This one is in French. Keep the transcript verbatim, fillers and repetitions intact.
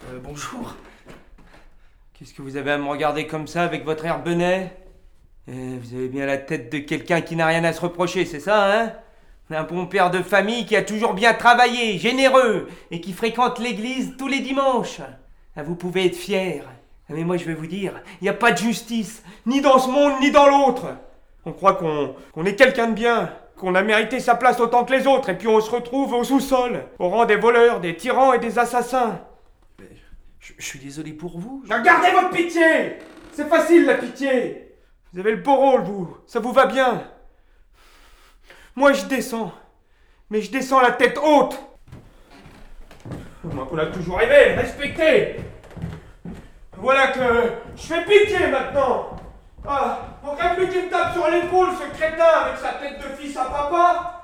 Euh, bonjour. Qu'est-ce que vous avez à me regarder comme ça avec votre air benet? Eh, vous avez bien la tête de quelqu'un qui n'a rien à se reprocher, c'est ça, hein? Un bon père de famille qui a toujours bien travaillé, généreux, et qui fréquente l'église tous les dimanches. Ah, vous pouvez être fier. Mais moi je vais vous dire, il n'y a pas de justice, ni dans ce monde, ni dans l'autre. On croit qu'on qu'on est quelqu'un de bien, qu'on a mérité sa place autant que les autres, et puis on se retrouve au sous-sol, au rang des voleurs, des tyrans et des assassins. Mais je, je suis désolé pour vous. je- Gardez votre pitié! C'est facile la pitié! Vous avez le beau rôle, vous, ça vous va bien. Moi je descends, mais je descends la tête haute. Moi qu'on a toujours rêvé, respecté. Voilà que je fais pitié maintenant. Ah, manquerait plus qu'il me tape sur l'épaule ce crétin avec sa tête de fils à papa.